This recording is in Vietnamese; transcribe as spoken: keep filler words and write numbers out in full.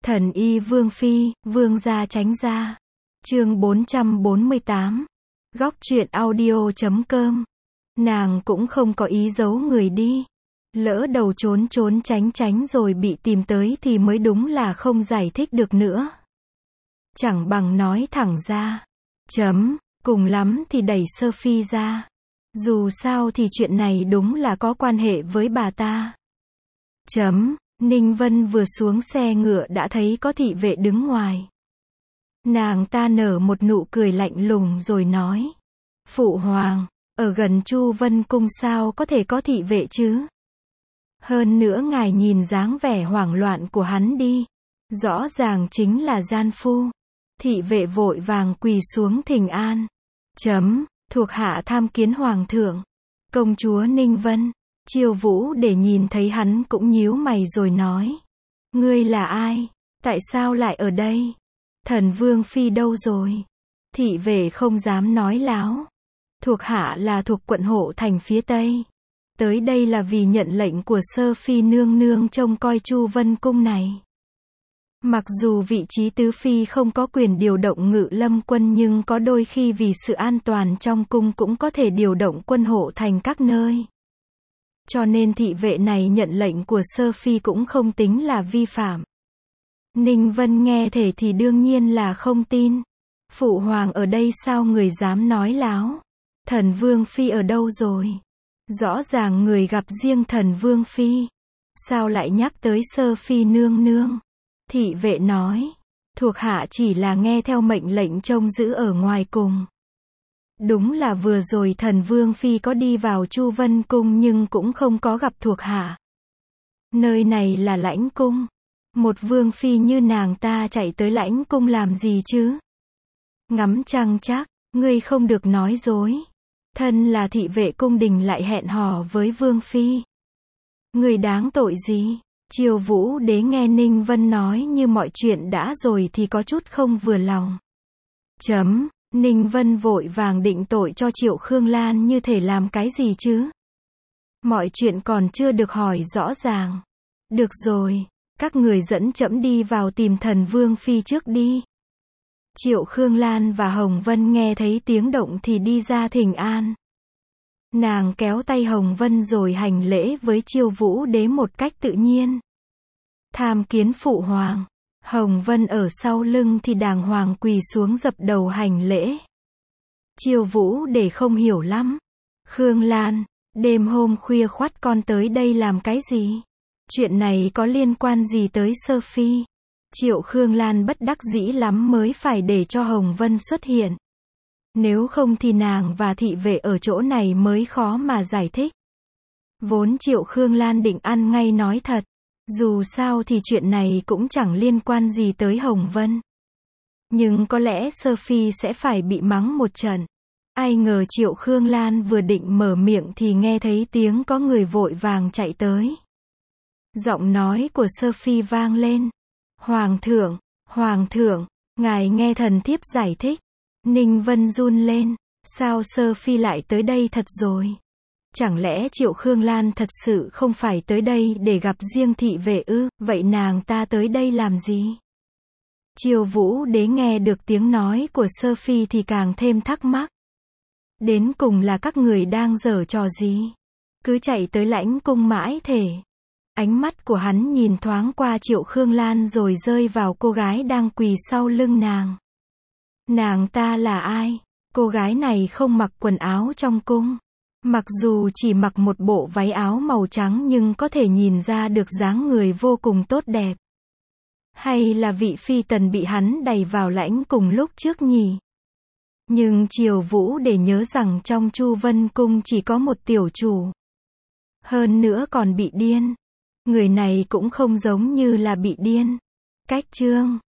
Thần y Vương Phi, Vương gia tránh ra. Chương bốn trăm bốn mươi tám. Góc truyện audio chấm com. Nàng cũng không có ý giấu người đi. Lỡ đầu trốn trốn tránh tránh rồi bị tìm tới thì mới đúng là không giải thích được nữa. Chẳng bằng nói thẳng ra. Chấm, cùng lắm thì đẩy Sophie ra. Dù sao thì chuyện này đúng là có quan hệ với bà ta. Chấm, Ninh Vân vừa xuống xe ngựa đã thấy có thị vệ đứng ngoài. Nàng ta nở một nụ cười lạnh lùng rồi nói. Phụ hoàng, ở gần Chu Vân Cung sao có thể có thị vệ chứ? Hơn nữa ngài nhìn dáng vẻ hoảng loạn của hắn đi. Rõ ràng chính là gian phu. Thị vệ vội vàng quỳ xuống thỉnh an. Chấm, thuộc hạ tham kiến hoàng thượng. Công chúa Ninh Vân. Chiêu Vũ để nhìn thấy hắn cũng nhíu mày rồi nói. Ngươi là ai? Tại sao lại ở đây? Thần Vương Phi đâu rồi? Thị vệ không dám nói láo. Thuộc hạ là thuộc quận Hộ Thành phía Tây. Tới đây là vì nhận lệnh của Sơ Phi nương nương trông coi Chu Vân Cung này. Mặc dù vị trí tứ phi không có quyền điều động ngự lâm quân nhưng có đôi khi vì sự an toàn trong cung cũng có thể điều động quân hộ thành các nơi. Cho nên thị vệ này nhận lệnh của Sơ Phi cũng không tính là vi phạm. Ninh Vân nghe thể thì đương nhiên là không tin. Phụ hoàng ở đây sao người dám nói láo? Thần Vương Phi ở đâu rồi? Rõ ràng người gặp riêng thần Vương Phi. Sao lại nhắc tới Sơ Phi nương nương? Thị vệ nói. Thuộc hạ chỉ là nghe theo mệnh lệnh trông giữ ở ngoài cùng. Đúng là vừa rồi thần Vương Phi có đi vào Chu Vân Cung nhưng cũng không có gặp thuộc hạ. Nơi này là lãnh cung. Một Vương Phi như nàng ta chạy tới lãnh cung làm gì chứ? Ngắm trăng chắc, ngươi không được nói dối. Thân là thị vệ cung đình lại hẹn hò với Vương Phi. Ngươi đáng tội gì? Chiêu Vũ đế nghe Ninh Vân nói như mọi chuyện đã rồi thì có chút không vừa lòng. Chấm. Ninh Vân vội vàng định tội cho Triệu Khương Lan như thể làm cái gì chứ? Mọi chuyện còn chưa được hỏi rõ ràng. Được rồi, các người dẫn trẫm đi vào tìm thần Vương Phi trước đi. Triệu Khương Lan và Hồng Vân nghe thấy tiếng động thì đi ra thỉnh an. Nàng kéo tay Hồng Vân rồi hành lễ với Chiêu Vũ đế một cách tự nhiên. Tham kiến phụ hoàng. Hồng Vân ở sau lưng thì đàng hoàng quỳ xuống dập đầu hành lễ. Chiêu Vũ để không hiểu lắm. Khương Lan, đêm hôm khuya khoắt con tới đây làm cái gì? Chuyện này có liên quan gì tới Sơ Phi? Triệu Khương Lan bất đắc dĩ lắm mới phải để cho Hồng Vân xuất hiện. Nếu không thì nàng và thị vệ ở chỗ này mới khó mà giải thích. Vốn Triệu Khương Lan định ăn ngay nói thật. Dù sao thì chuyện này cũng chẳng liên quan gì tới Hồng Vân. Nhưng có lẽ Sơ Phi sẽ phải bị mắng một trận. Ai ngờ Triệu Khương Lan vừa định mở miệng thì nghe thấy tiếng có người vội vàng chạy tới. Giọng nói của Sơ Phi vang lên. Hoàng thượng, Hoàng thượng, ngài nghe thần thiếp giải thích. Ninh Vân run lên. Sao Sơ Phi lại tới đây thật rồi? Chẳng lẽ Triệu Khương Lan thật sự không phải tới đây để gặp riêng thị vệ ư? Vậy nàng ta tới đây làm gì? Chiêu Vũ đế nghe được tiếng nói của Sơ Phi thì càng thêm thắc mắc. Đến cùng là các người đang giở trò gì? Cứ chạy tới lãnh cung mãi thể. Ánh mắt của hắn nhìn thoáng qua Triệu Khương Lan rồi rơi vào cô gái đang quỳ sau lưng nàng. Nàng ta là ai? Cô gái này không mặc quần áo trong cung. Mặc dù chỉ mặc một bộ váy áo màu trắng nhưng có thể nhìn ra được dáng người vô cùng tốt đẹp. Hay là vị phi tần bị hắn đày vào lãnh cùng lúc trước nhỉ? Nhưng Chiêu Vũ để nhớ rằng trong Chu Vân Cung chỉ có một tiểu chủ. Hơn nữa còn bị điên. Người này cũng không giống như là bị điên. Cách chương